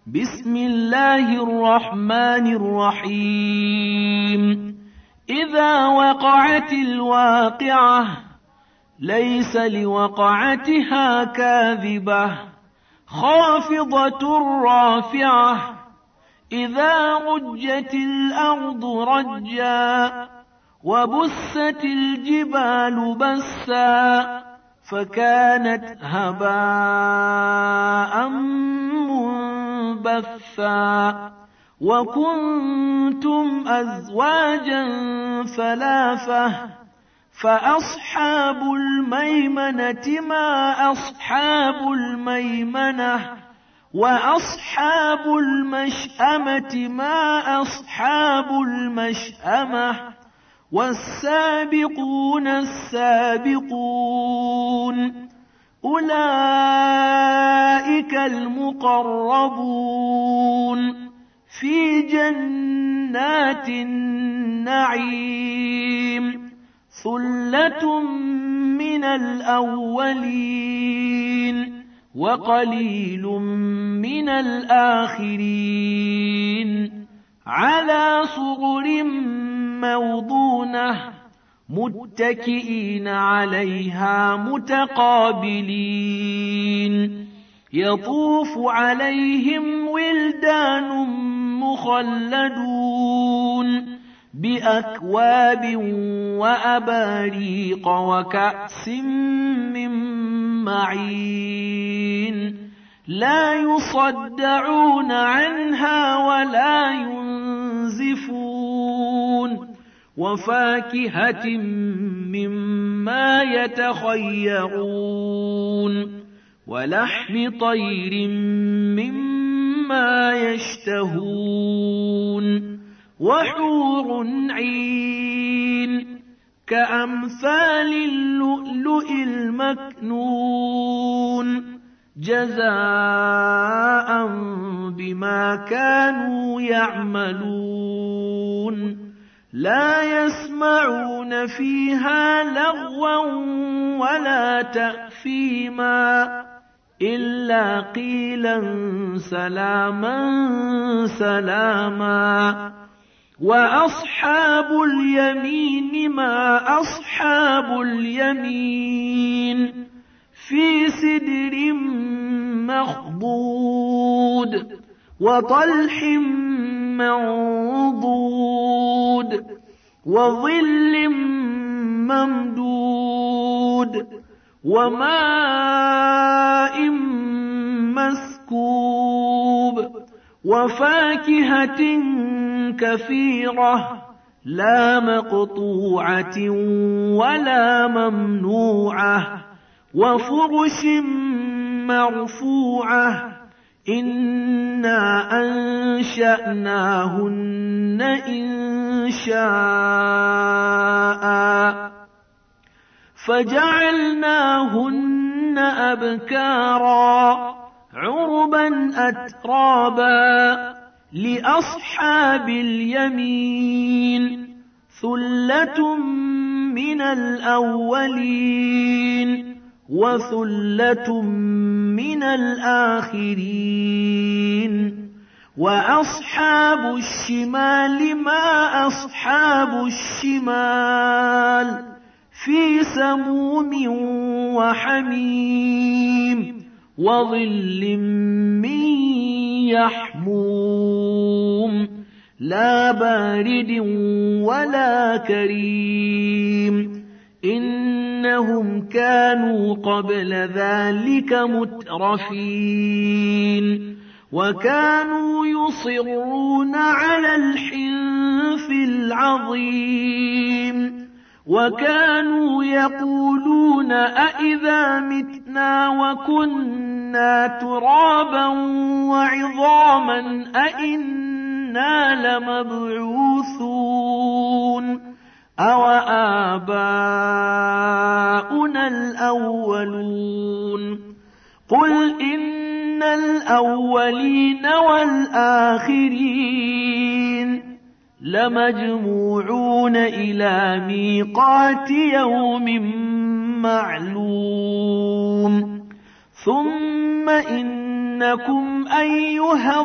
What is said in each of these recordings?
بسم الله الرحمن الرحيم إذا وقعت الواقعة ليس لوقعتها كاذبة خافضة رافعة إذا رجت الأرض رجا وبست الجبال بسا فكانت هباء منبثا وكنتم أزواجا ثلاثة فأصحاب الميمنة ما أصحاب الميمنة وأصحاب المشأمة ما أصحاب المشأمة والسابقون السابقون أولئك المقربون في جنات النعيم ثلة من الأولين وقليل من الآخرين على سرر موضونة متكئين عليها متقابلين يطوف عليهم ولدان مخلدون بأكواب وأباريق وكأس من معين لا يصدعون عنها ولا ينزفون وفاكهة مما يتخيرون ولحم طير مما يشتهون وحور عين كأمثال اللؤلؤ المكنون جزاء بما كانوا يعملون لا يسمعون فيها لغوا ولا تأثيما إلا قيلا سلاما سلاما وأصحاب اليمين ما أصحاب اليمين في سدر مخضود وطلح منضود وظل ممدود وماء مسكوب وفاكهة كثيرة لا مقطوعة ولا ممنوعة وفرش مرفوعة إنا أنشأناهن إنشاء فجعلناهن أبكارا عربا أترابا لأصحاب اليمين ثلة من الأولين وثلة من الآخرين وأصحاب الشمال ما أصحاب الشمال في سموم وحميم وظل من يحموم لا بارد ولا كريم إنهم كانوا قبل ذلك مترفين وكانوا يصرون على الحنث العظيم وكانوا يقولون أئذا متنا وكنا ترابا وعظاما أئنا لمبعوثون أوآباؤنا الأولون قل إن الأولين والآخرين لمجموعون إلى ميقات يوم معلوم ثم إن إنكم أيها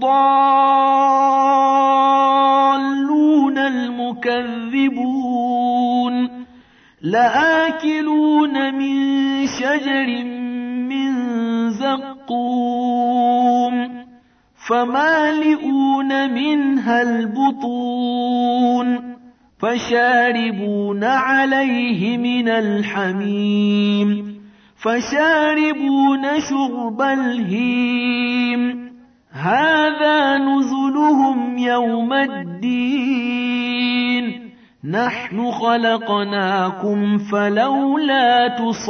الضالون المكذبون لآكلون من شجر من زقوم فمالئون منها البطون فشاربون عليه من الحميم فشاربون شرب الهيم هذا نزلهم يوم الدين نحن خلقناكم فلولا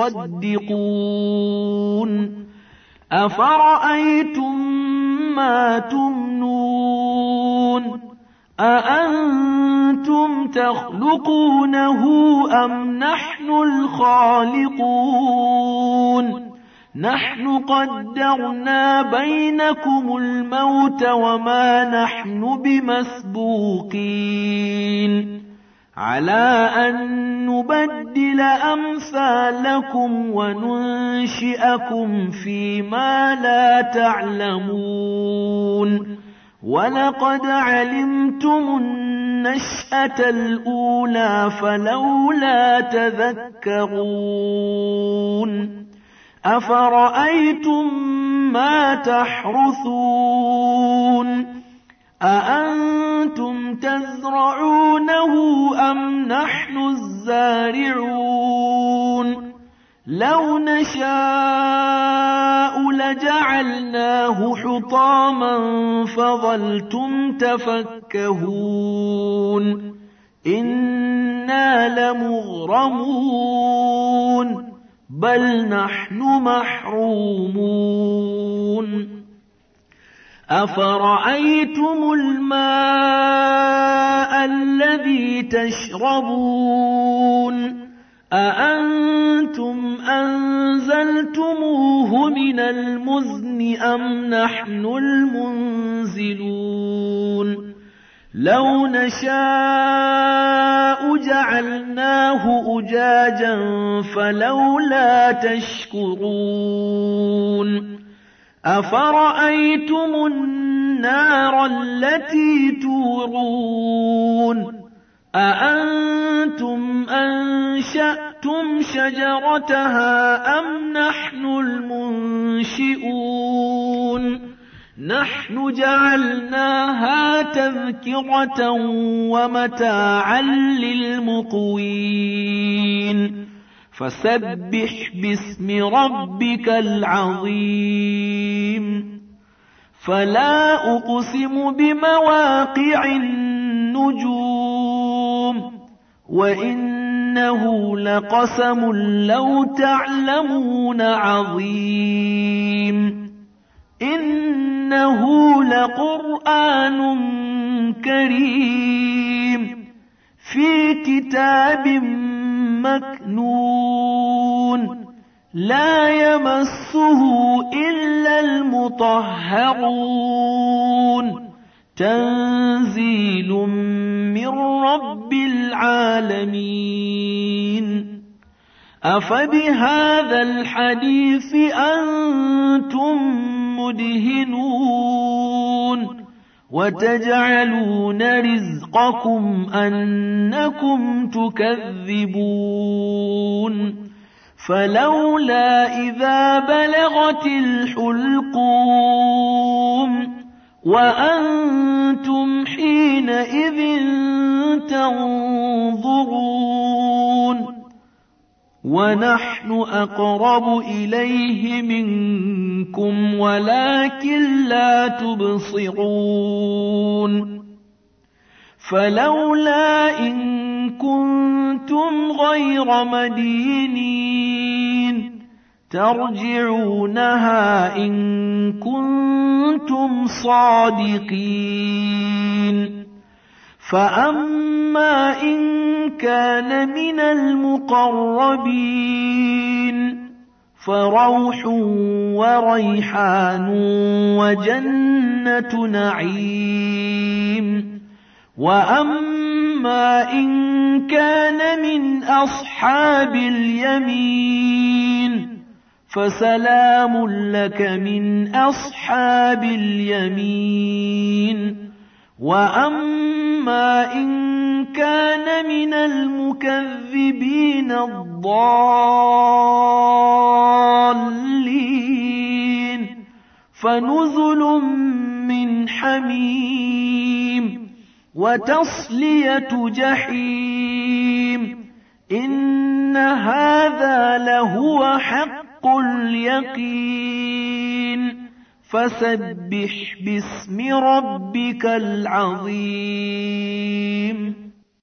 تصدقون أفرأيتم ما تمنون أأنتم تخلقونه أم نحن الخالقون نحن قدرنا بينكم الموت وما نحن بمسبوقين على أن نبدل أمثالكم وننشئكم فيما لا تعلمون ولقد علمتم النشأة الأولى فلولا تذكرون أفرأيتم ما تحرثون أأنتم تزرعونه أم نحن الزارعون لو نشاء لجعلناه حطاما فظلتم تفكهون إنا لمغرمون بل نحن محرومون أفرأيتم الماء الذي تشربون أأنتم أنزلتموه من المزن أم نحن المنزلون لو نشاء جعلناه أجاجا فلولا تشكرون أفرأيتم النار التي تورون أأنتم أنشأتم شجرتها أم نحن المنشئون نحن جعلناها تذكرة ومتاعا للمقوين فسبح باسم ربك العظيم فلا أقسم بمواقع النجوم وإنه لقسم لو تعلمون عظيم إنه لقرآن كريم في كتاب مكنون لا يمسه إلا المطهرون تنزيل من رب العالمين أفبهذا الحديث أنتم مدهنون وتجعلون رزقكم أنكم تكذبون فلولا إذا بلغت الحلقوم وأنتم حينئذ تنظرون ونحن أقرب إليه منكم ولكن لا تبصرون فلولا إن كنتم غير مدينين ترجعونها إن كنتم صادقين فأما إن كان من المقربين فروح وريحان وجنة نعيم وأما إن كان من أصحاب اليمين فسلام لك من أصحاب اليمين وأما إن كان من المكذبين الضالين فنزل من حميم وتصلية جحيم إن هذا لهو حق اليقين فسبح باسم ربك العظيم